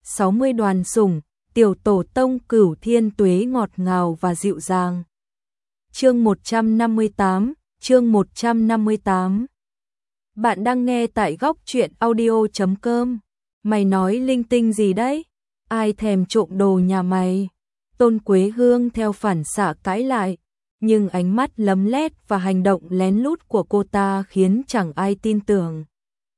60 đoàn sủng, tiểu tổ tông Cửu Thiên Tuế ngọt ngào và dịu dàng. Chương 158. Bạn đang nghe tại góc truyện audio.com. Mày nói linh tinh gì đấy? Ai thèm trộm đồ nhà mày? Tôn Quế Hương theo phản xạ cãi lại, nhưng ánh mắt lấm lét và hành động lén lút của cô ta khiến chẳng ai tin tưởng.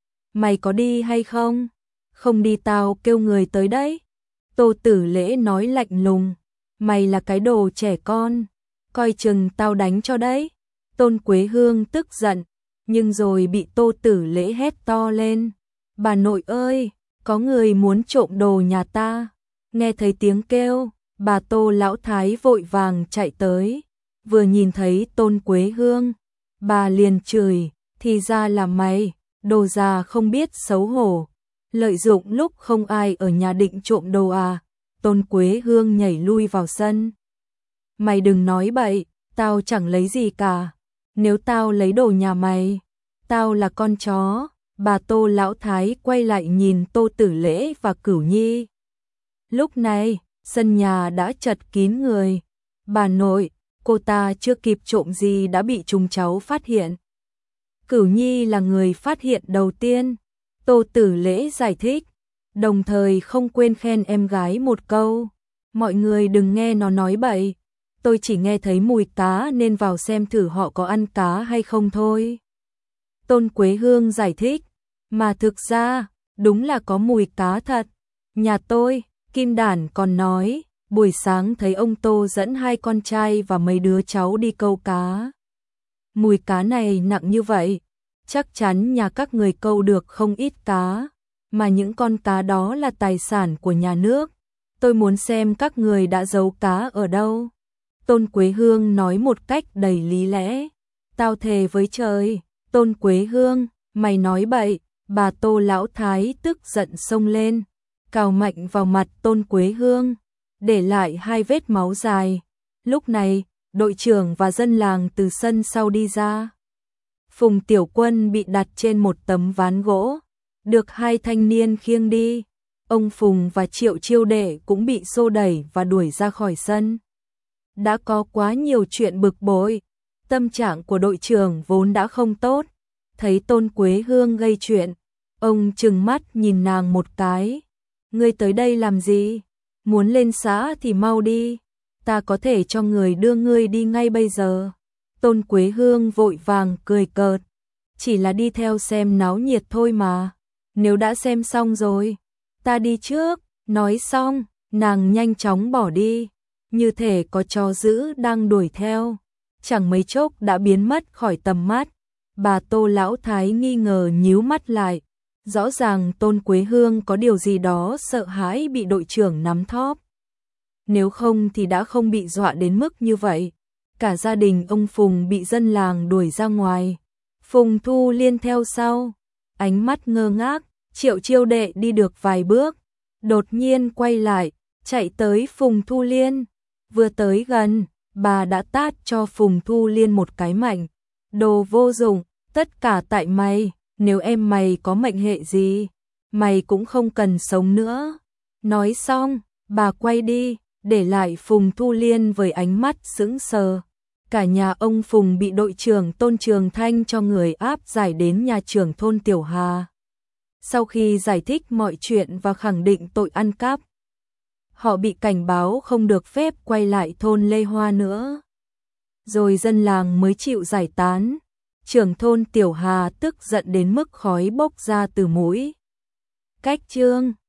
Mày có đi hay không? Không đi tao kêu người tới đấy. Tô Tử Lễ nói lạnh lùng. Mày là cái đồ trẻ con, coi chừng tao đánh cho đấy. Tôn Quế Hương tức giận, nhưng rồi bị Tô Tử Lễ hét to lên. Bà nội ơi, có người muốn trộm đồ nhà ta. Nghe thấy tiếng kêu, bà Tô lão thái vội vàng chạy tới. Vừa nhìn thấy Tôn Quế Hương, bà liền chửi, thì ra là mày, đồ già không biết xấu hổ. Lợi dụng lúc không ai ở nhà định trộm đồ à? Tôn Quế Hương nhảy lui vào sân. Mày đừng nói bậy, tao chẳng lấy gì cả. Nếu tao lấy đồ nhà mày, tao là con chó. Bà Tô lão thái quay lại nhìn Tô Tử Lễ và Cửu Nhi. Lúc này, sân nhà đã chật kín người. Bà nội, cô ta chưa kịp trộm gì đã bị chúng cháu phát hiện. Cửu Nhi là người phát hiện đầu tiên. Tô Tử Lễ giải thích, đồng thời không quên khen em gái một câu. Mọi người đừng nghe nó nói bậy. Tôi chỉ nghe thấy mùi cá nên vào xem thử họ có ăn cá hay không thôi. Tôn Quế Hương giải thích, mà thực ra, đúng là có mùi cá thật. Nhà tôi, Kim Đản còn nói, buổi sáng thấy ông Tô dẫn hai con trai và mấy đứa cháu đi câu cá. Mùi cá này nặng như vậy, chắc chắn nhà các người câu được không ít cá, mà những con cá đó là tài sản của nhà nước. Tôi muốn xem các người đã giấu cá ở đâu. Tôn Quế Hương nói một cách đầy lý lẽ. Tao thề với trời. Tôn Quế Hương, mày nói bậy. Bà Tô lão thái tức giận xông lên, cào mạnh vào mặt Tôn Quế Hương, để lại hai vết máu dài. Lúc này, đội trưởng và dân làng từ sân sau đi ra. Phùng Tiểu Quân bị đặt trên một tấm ván gỗ, được hai thanh niên khiêng đi. Ông Phùng và Triệu Chiêu Đệ cũng bị xô đẩy và đuổi ra khỏi sân. Đã có quá nhiều chuyện bực bội, tâm trạng của đội trưởng vốn đã không tốt. Thấy Tôn Quế Hương gây chuyện, ông trừng mắt nhìn nàng một cái. Ngươi tới đây làm gì? Muốn lên xã thì mau đi, ta có thể cho người đưa ngươi đi ngay bây giờ. Tôn Quế Hương vội vàng cười cợt, chỉ là đi theo xem náo nhiệt thôi mà. Nếu đã xem xong rồi, ta đi trước. Nói xong, nàng nhanh chóng bỏ đi, như thể có chó dữ đang đuổi theo. Chẳng mấy chốc đã biến mất khỏi tầm mắt. Bà Tô lão thái nghi ngờ nhíu mắt lại. Rõ ràng Tôn Quế Hương có điều gì đó sợ hãi bị đội trưởng nắm thóp. Nếu không thì đã không bị dọa đến mức như vậy. Cả gia đình ông Phùng bị dân làng đuổi ra ngoài. Phùng Thu Liên theo sau, ánh mắt ngơ ngác. Triệu Chiêu Đệ đi được vài bước, đột nhiên quay lại, chạy tới Phùng Thu Liên. Vừa tới gần, bà đã tát cho Phùng Thu Liên một cái mạnh. Đồ vô dụng, tất cả tại mày, nếu em mày có mệnh hệ gì, mày cũng không cần sống nữa. Nói xong, bà quay đi, để lại Phùng Thu Liên với ánh mắt sững sờ. Cả nhà ông Phùng bị đội trưởng Tôn Trường Thanh cho người áp giải đến nhà trưởng thôn Tiểu Hà. Sau khi giải thích mọi chuyện và khẳng định tội ăn cắp, họ bị cảnh báo không được phép quay lại thôn Lê Hoa nữa. Rồi dân làng mới chịu giải tán. Trưởng thôn Tiểu Hà tức giận đến mức khói bốc ra từ mũi. Cách chương